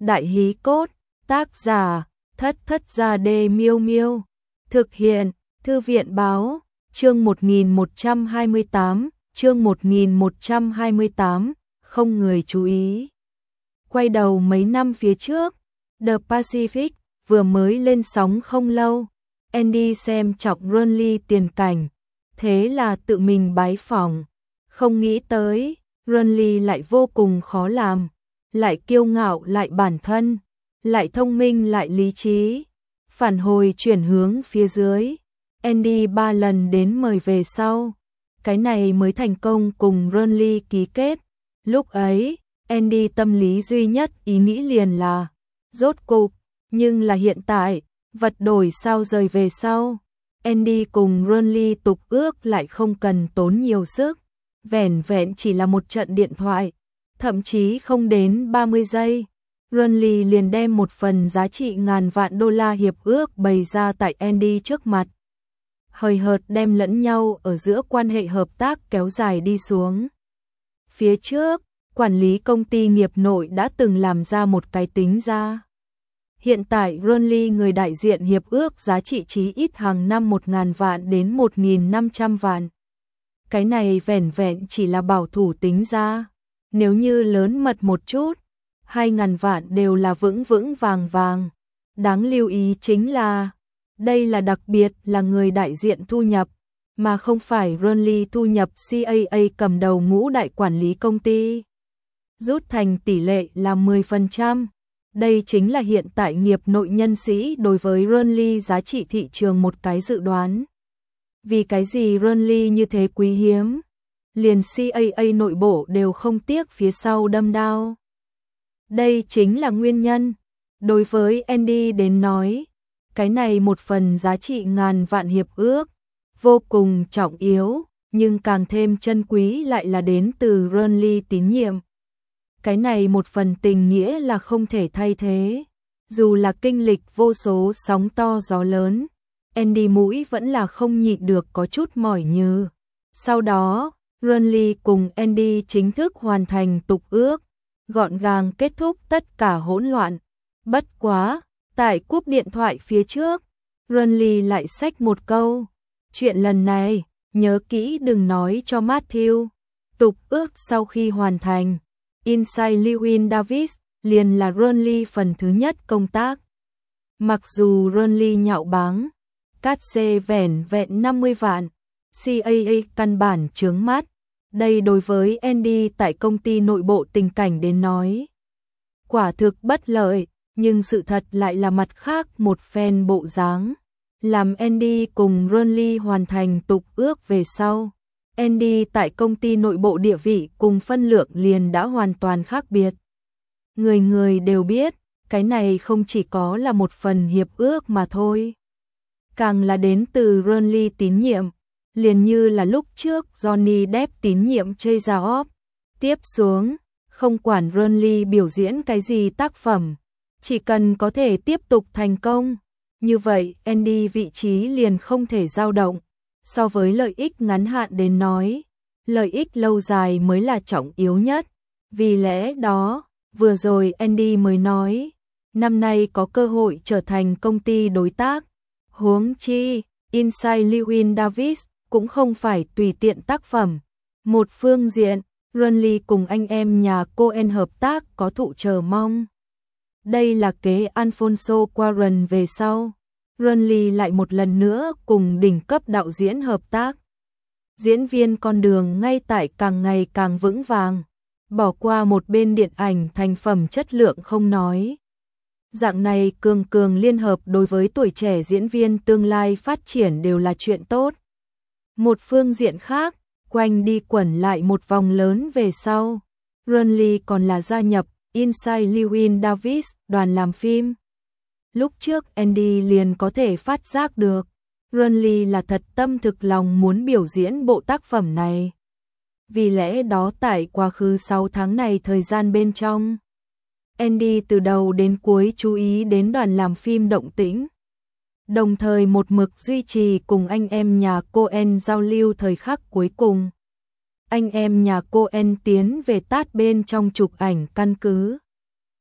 Đại hí cốt, tác giả, Thất Thất Gia Đê Miêu Miêu. Thực hiện, Thư viện báo, chương 1128, chương 1128, không người chú ý. Quay đầu mấy năm phía trước, The Pacific vừa mới lên sóng không lâu, Andy xem chọc Ronly tiền cảnh, thế là tự mình bái phỏng, không nghĩ tới, Ronly lại vô cùng khó làm, lại kiêu ngạo lại bản thân, lại thông minh lại lý trí, phản hồi chuyển hướng phía dưới. Andy 3 lần đến mời về sau, cái này mới thành công cùng Ronly ký kết. Lúc ấy, Andy tâm lý duy nhất ý nghĩ liền là rốt cục, nhưng là hiện tại, vật đổi sao rời về sau. Andy cùng Ronly tục ước lại không cần tốn nhiều sức, vẻn vẹn chỉ là một trận điện thoại, thậm chí không đến 30 giây. Ronly liền đem một phần giá trị ngàn vạn đô la hiệp ước bày ra tại Andy trước mặt. Hời hợt đem lẫn nhau ở giữa quan hệ hợp tác kéo dài đi xuống. Phía trước, quản lý công ty nghiệp nội đã từng làm ra một cái tính ra. Hiện tại Ronly người đại diện hiệp ước giá trị chí ít hàng năm 1.000 vạn đến 1.500 vạn. Cái này vẻn vẹn chỉ là bảo thủ tính ra. Nếu như lớn mật một chút, 2.000 vạn đều là vững vững vàng vàng. Đáng lưu ý chính là, đây là đặc biệt là người đại diện thu nhập, mà không phải Ronly thu nhập CAA cầm đầu ngũ đại quản lý công ty. Rút thành tỷ lệ là 10%. Đây chính là hiện tại nghiệp nội nhân sĩ đối với Ronly giá trị thị trường một cái dự đoán. Vì cái gì Ronly như thế quý hiếm? Liền CAA nội bộ đều không tiếc phía sau đâm đao. Đây chính là nguyên nhân. Đối với Andy đến nói, cái này một phần giá trị ngàn vạn hiệp ước, vô cùng trọng yếu, nhưng càng thêm chân quý lại là đến từ Ronly tín nhiệm. Cái này một phần tình nghĩa là không thể thay thế. Dù là kinh lịch vô số sóng to gió lớn, Andy mũi vẫn là không nhịn được có chút mỏi nhừ. Sau đó, Ronly cùng Andy chính thức hoàn thành tục ước, gọn gàng kết thúc tất cả hỗn loạn. Bất quá, tại cúp điện thoại phía trước, Ronly lại xách một câu. Chuyện lần này, nhớ kỹ đừng nói cho Matthew. Tục ước sau khi hoàn thành, Inside Llewyn Davis liền là Ronly phần thứ nhất công tác. Mặc dù Ronly nhạo báng, cát xê vẻn vẹn 50 vạn, CAA căn bản chướng mắt. Đây đối với Andy tại công ty nội bộ tình cảnh đến nói, quả thực bất lợi, nhưng sự thật lại là mặt khác một phen bộ dáng. Làm Andy cùng Ronly hoàn thành tục ước về sau, Andy tại công ty nội bộ địa vị cùng phân lượng liền đã hoàn toàn khác biệt. Người người đều biết, cái này không chỉ có là một phần hiệp ước mà thôi. Càng là đến từ Ronly tín nhiệm, liền như là lúc trước Johnny Depp tín nhiệm Jay Zaoff. Tiếp xuống, không quản Ronly biểu diễn cái gì tác phẩm, chỉ cần có thể tiếp tục thành công, như vậy Andy vị trí liền không thể dao động. So với lợi ích ngắn hạn đến nói, lợi ích lâu dài mới là trọng yếu nhất. Vì lẽ đó, vừa rồi Andy mới nói, năm nay có cơ hội trở thành công ty đối tác. Huống chi, Inside Llewyn Davis cũng không phải tùy tiện tác phẩm. Một phương diện, Ronly cùng anh em nhà Coen hợp tác có thụ chờ mong. Đây là kế Alfonso Cuarón về sau. Ronly lại một lần nữa cùng đỉnh cấp đạo diễn hợp tác. Diễn viên con đường ngay tại càng ngày càng vững vàng, bỏ qua một bên điện ảnh thành phẩm chất lượng không nói. Dạng này cường cường liên hợp đối với tuổi trẻ diễn viên tương lai phát triển đều là chuyện tốt. Một phương diện khác, quanh đi quẩn lại một vòng lớn về sau, Ronly còn là gia nhập Inside Llewyn Davis đoàn làm phim. Lúc trước Andy liền có thể phát giác được, Ronly là thật tâm thực lòng muốn biểu diễn bộ tác phẩm này. Vì lẽ đó tại quá khứ 6 tháng này thời gian bên trong, Andy từ đầu đến cuối chú ý đến đoàn làm phim động tĩnh. Đồng thời một mực duy trì cùng anh em nhà Coen giao lưu thời khắc cuối cùng. Anh em nhà Coen tiến về tát bên trong chụp ảnh căn cứ.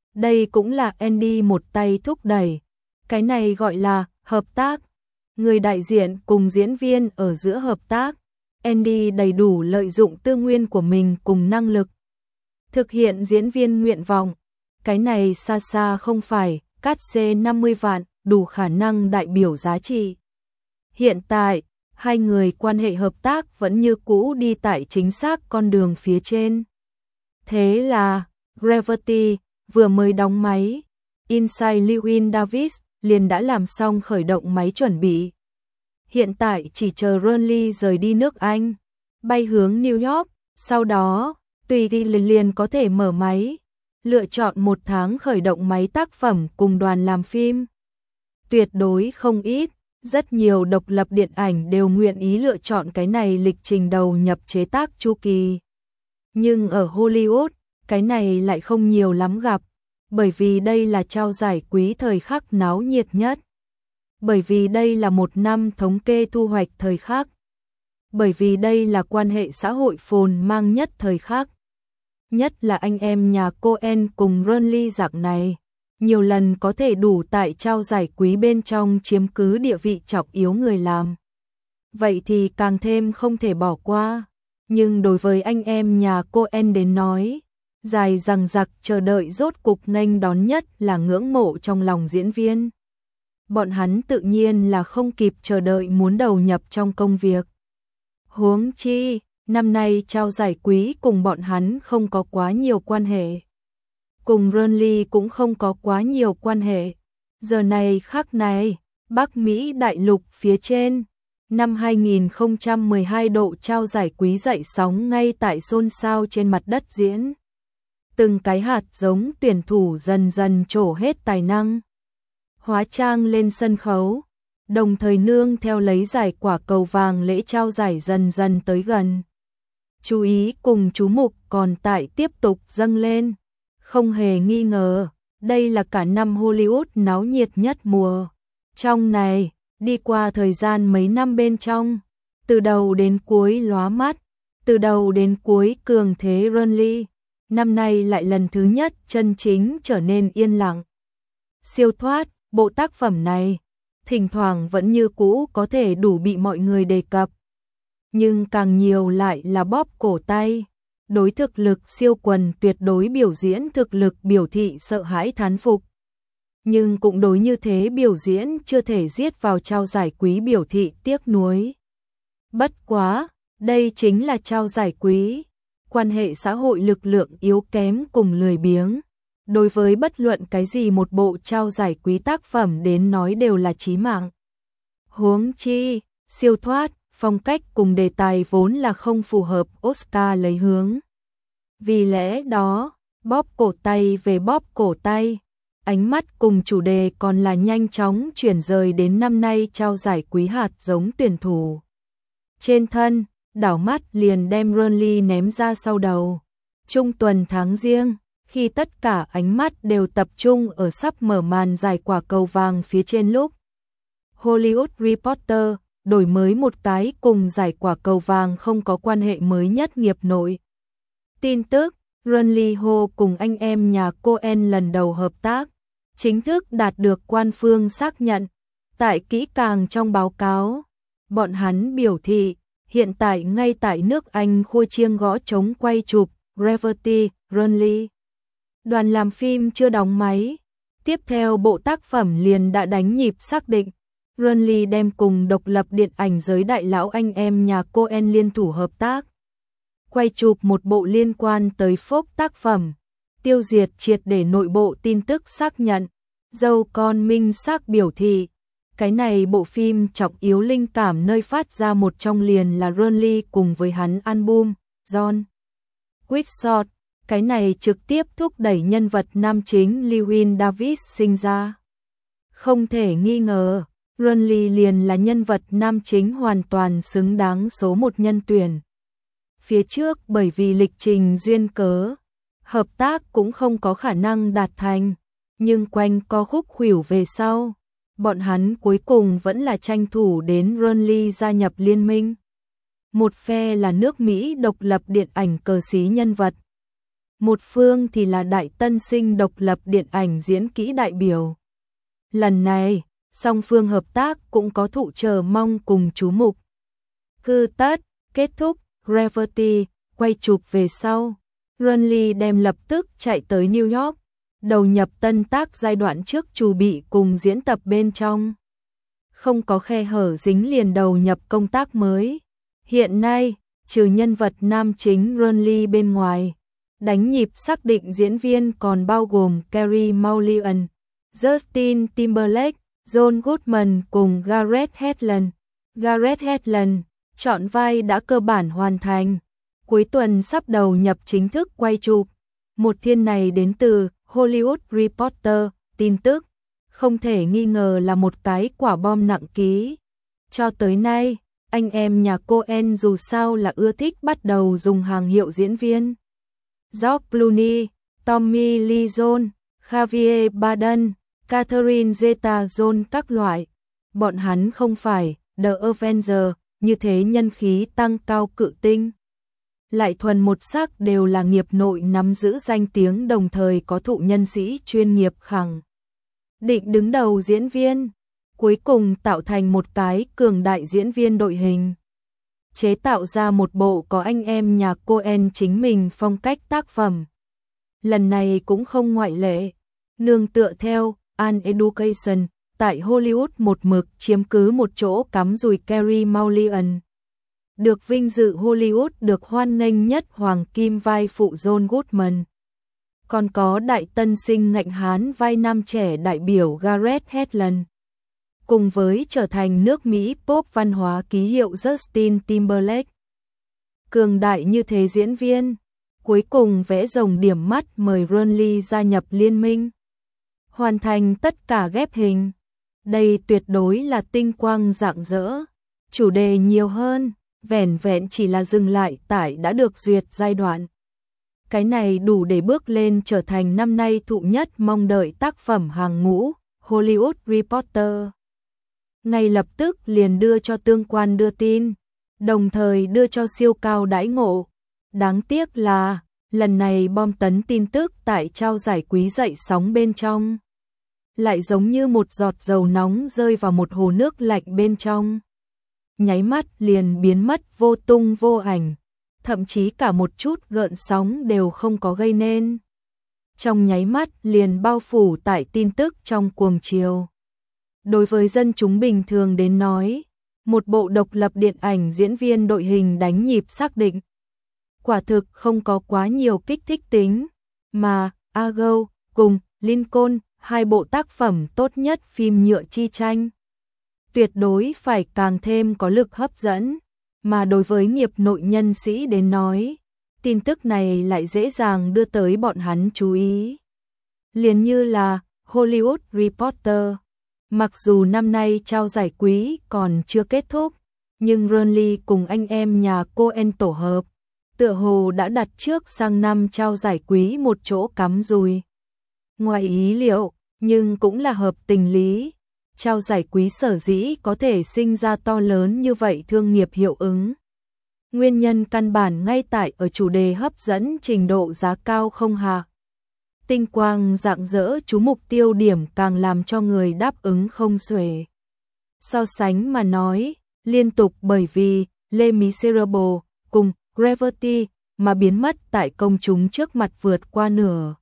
Đây cũng là Andy một tay thúc đẩy. Cái này gọi là hợp tác. Người đại diện cùng diễn viên ở giữa hợp tác. Andy đầy đủ lợi dụng tư nguyên của mình cùng năng lực. Thực hiện diễn viên nguyện vọng. Cái này xa xa không phải cát xê 50 vạn đủ khả năng đại biểu giá trị. Hiện tại, hai người quan hệ hợp tác vẫn như cũ đi tại chính xác con đường phía trên. Thế là, Gravity vừa mới đóng máy, Inside Llewyn Davis liền đã làm xong khởi động máy chuẩn bị. Hiện tại chỉ chờ Burnley rời đi nước Anh, bay hướng New York, sau đó, tùy thì liền có thể mở máy, lựa chọn 1 tháng khởi động máy tác phẩm cùng đoàn làm phim. Tuyệt đối không ít, rất nhiều độc lập điện ảnh đều nguyện ý lựa chọn cái này lịch trình đầu nhập chế tác chu kỳ. Nhưng ở Hollywood, cái này lại không nhiều lắm gặp, bởi vì đây là trao giải quý thời khắc náo nhiệt nhất. Bởi vì đây là một năm thống kê thu hoạch thời khắc. Bởi vì đây là quan hệ xã hội phồn mang nhất thời khắc. Nhất là anh em nhà Coen cùng Burnley dạng này, nhiều lần có thể đủ tại trao giải quý bên trong chiếm cứ địa vị trọng yếu người làm. Vậy thì càng thêm không thể bỏ qua. Nhưng đối với anh em nhà Coen đến nói, dài dằng dặc chờ đợi rốt cục nghênh đón nhất là ngưỡng mộ trong lòng diễn viên. Bọn hắn tự nhiên là không kịp chờ đợi muốn đầu nhập trong công việc. Huống chi, năm nay trao giải quý cùng bọn hắn không có quá nhiều quan hệ. Cùng Burnley cũng không có quá nhiều quan hệ. Giờ này khắc này, Bắc Mỹ đại lục phía trên, năm 2012 độ trao giải quý dậy sóng ngay tại xôn xao trên mặt đất diễn. Từng cái hạt giống tuyển thủ dần dần trổ hết tài năng. Hóa trang lên sân khấu, đồng thời nương theo lấy giải quả cầu vàng lễ trao giải dần dần tới gần. Chú ý cùng chú mục còn tại tiếp tục dâng lên. Không hề nghi ngờ, đây là cả năm Hollywood náo nhiệt nhất mùa. Trong này, đi qua thời gian mấy năm bên trong, từ đầu đến cuối lóa mắt, từ đầu đến cuối cường thế Burnley, năm nay lại lần thứ nhất chân chính trở nên yên lặng. Siêu thoát, bộ tác phẩm này, thỉnh thoảng vẫn như cũ có thể đủ bị mọi người đề cập. Nhưng càng nhiều lại là bóp cổ tay. Đối thực lực siêu quần tuyệt đối biểu diễn thực lực biểu thị sợ hãi thán phục. Nhưng cũng đối như thế biểu diễn chưa thể giết vào trao giải quý biểu thị tiếc nuối. Bất quá, đây chính là trao giải quý. Quan hệ xã hội lực lượng yếu kém cùng lười biếng. Đối với bất luận cái gì một bộ trao giải quý tác phẩm đến nói đều là chí mạng. Huống chi, siêu thoát, phong cách cùng đề tài vốn là không phù hợp Oscar lấy hướng. Vì lẽ đó, bóp cổ tay về bóp cổ tay, ánh mắt cùng chủ đề còn là nhanh chóng chuyển rời đến năm nay trao giải quý hạt giống tuyển thủ. Trên thân, đảo mắt liền đem Burnley ném ra sau đầu. Trung tuần tháng Giêng, khi tất cả ánh mắt đều tập trung ở sắp mở màn giải quả cầu vàng phía trên lúc. Hollywood Reporter đổi mới một cái cùng giải quả cầu vàng không có quan hệ mới nhất nghiệp nội. Tin tức, Burnley Ho cùng anh em nhà Coen lần đầu hợp tác, chính thức đạt được quan phương xác nhận. Tại kỹ càng trong báo cáo, bọn hắn biểu thị, hiện tại ngay tại nước Anh khua chiêng gõ trống quay chụp Gravity, Burnley. Đoàn làm phim chưa đóng máy, tiếp theo bộ tác phẩm liền đã đánh nhịp xác định. Burnley đem cùng độc lập điện ảnh giới đại lão anh em nhà Coen liên thủ hợp tác. Quay chụp một bộ liên quan tới phốc tác phẩm, tiêu diệt triệt để nội bộ tin tức xác nhận, dâu con minh xác biểu thị. Cái này bộ phim trọng yếu linh cảm nơi phát ra một trong liền là Burnley cùng với hắn album, John Quixote. Cái này trực tiếp thúc đẩy nhân vật nam chính Llewyn Davis sinh ra. Không thể nghi ngờ, Burnley liền là nhân vật nam chính hoàn toàn xứng đáng số một nhân tuyển. Phía trước bởi vì lịch trình duyên cớ, hợp tác cũng không có khả năng đạt thành, nhưng quanh co khúc khuỷu về sau, bọn hắn cuối cùng vẫn là tranh thủ đến Burnley gia nhập liên minh. Một phe là nước Mỹ độc lập điện ảnh cờ xí nhân vật. một phương thì là đại tân sinh độc lập điện ảnh diễn kỹ đại biểu. Lần này, song phương hợp tác cũng có thụ chờ mong cùng chú mục. Cứ tất, kết thúc, Gravity, quay chụp về sau. Renly đem lập tức chạy tới New York, đầu nhập tân tác giai đoạn trước chuẩn bị cùng diễn tập bên trong. Không có khe hở dính liền đầu nhập công tác mới. Hiện nay, trừ nhân vật nam chính Renly bên ngoài, đánh nhịp xác định diễn viên còn bao gồm Carey Mulligan, Justin Timberlake, John Goodman cùng Gareth Hedlund. Gareth Hedlund, chọn vai đã cơ bản hoàn thành. Cuối tuần sắp đầu nhập chính thức quay chụp. Một thiên này đến từ Hollywood Reporter, tin tức, không thể nghi ngờ là một cái quả bom nặng ký. Cho tới nay, anh em nhà Coen dù sao là ưa thích bắt đầu dùng hàng hiệu diễn viên. George Clooney, Tommy Lee Jones, Javier Bardem, Catherine Zeta-Jones các loại. Bọn hắn không phải The Avengers, như thế nhân khí tăng cao cự tinh. Lại thuần một sắc đều là nghiệp nội nắm giữ danh tiếng đồng thời có thụ nhân sĩ chuyên nghiệp khẳng định đứng đầu diễn viên, cuối cùng tạo thành một cái cường đại diễn viên đội hình. Chế tạo ra một bộ có anh em nhà Coen chính mình phong cách tác phẩm. Lần này cũng không ngoại lệ, nương tựa theo An Education, tại Hollywood một mực chiếm cứ một chỗ cắm rùi Carey Mulligan. Được vinh dự Hollywood được hoan nghênh nhất hoàng kim vai phụ John Goodman. Còn có đại tân sinh ngạnh hán vai nam trẻ đại biểu Gareth Hedlund. Cùng với trở thành nước Mỹ pop văn hóa ký hiệu Justin Timberlake. Cường đại như thế diễn viên, cuối cùng vẽ rồng điểm mắt mời Renly gia nhập liên minh. Hoàn thành tất cả ghép hình. Đây tuyệt đối là tinh quang rạng rỡ. Chủ đề nhiều hơn, vẻn vẹn chỉ là dừng lại tại đã được duyệt giai đoạn. Cái này đủ để bước lên trở thành năm nay thụ nhất mong đợi tác phẩm hàng ngũ, Hollywood Reporter. Ngay lập tức liền đưa cho tương quan đưa tin, đồng thời đưa cho siêu cao đãi ngộ. Đáng tiếc là, lần này bom tấn tin tức tại trao giải quý dậy sóng bên trong. Lại giống như một giọt dầu nóng rơi vào một hồ nước lạnh bên trong. Nháy mắt liền biến mất vô tung vô ảnh, thậm chí cả một chút gợn sóng đều không có gây nên. Trong nháy mắt liền bao phủ tại tin tức trong cuồng chiều. Đối với dân chúng bình thường đến nói, một bộ độc lập điện ảnh diễn viên đội hình đánh nhịp xác định. Quả thực không có quá nhiều kích thích tính, mà Argo cùng Lincoln, hai bộ tác phẩm tốt nhất phim nhựa chi tranh, tuyệt đối phải càng thêm có lực hấp dẫn, mà đối với nghiệp nội nhân sĩ đến nói, tin tức này lại dễ dàng đưa tới bọn hắn chú ý. Liền như là Hollywood Reporter, mặc dù năm nay trao giải quý còn chưa kết thúc, nhưng Renly cùng anh em nhà Coen tổ hợp, tựa hồ đã đặt trước sang năm trao giải quý một chỗ cắm rùi. Ngoài ý liệu, nhưng cũng là hợp tình lý. Trao giải quý sở dĩ có thể sinh ra to lớn như vậy thương nghiệp hiệu ứng. Nguyên nhân căn bản ngay tại ở chủ đề hấp dẫn trình độ giá cao không hạ. Tinh quang rạng rỡ chú mục tiêu điểm càng làm cho người đáp ứng không xuể. So sánh mà nói, liên tục bởi vì Les Miserables cùng Gravity mà biến mất tại công chúng trước mặt vượt qua nửa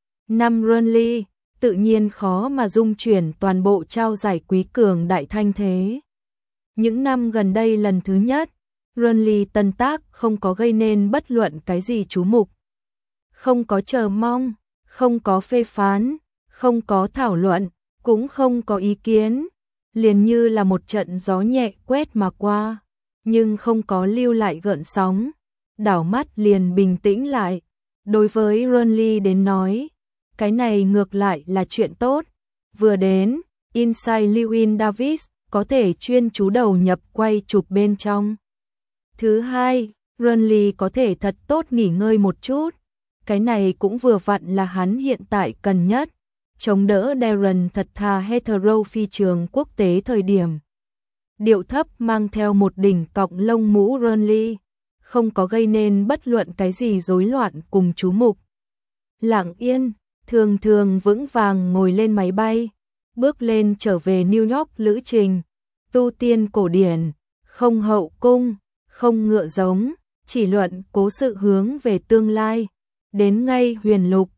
năm Renly, tự nhiên khó mà dung chuyển toàn bộ trao giải quý cường đại thanh thế. Những năm gần đây lần thứ nhất, Renly tân tác không có gây nên bất luận cái gì chú mục. Không có chờ mong, không có phê phán, không có thảo luận, cũng không có ý kiến. Liền như là một trận gió nhẹ quét mà qua, nhưng không có lưu lại gợn sóng. Đảo mắt liền bình tĩnh lại. Đối với Renly đến nói, cái này ngược lại là chuyện tốt. Vừa đến, Inside Llewyn Davis có thể chuyên chú đầu nhập quay chụp bên trong. Thứ hai, Renly có thể thật tốt nghỉ ngơi một chút. Cái này cũng vừa vặn là hắn hiện tại cần nhất. Chống đỡ Darren thật thà hetero phi trường quốc tế thời điểm. Điệu thấp mang theo một đỉnh cọng lông mũ Renly, không có gây nên bất luận cái gì rối loạn cùng chú mục. lặng yên, thường thường vững vàng ngồi lên máy bay, bước lên trở về New York lữ trình, tu tiên cổ điển, không hậu cung, không ngựa giống, chỉ luận cố sự hướng về tương lai, đến ngay huyền lục,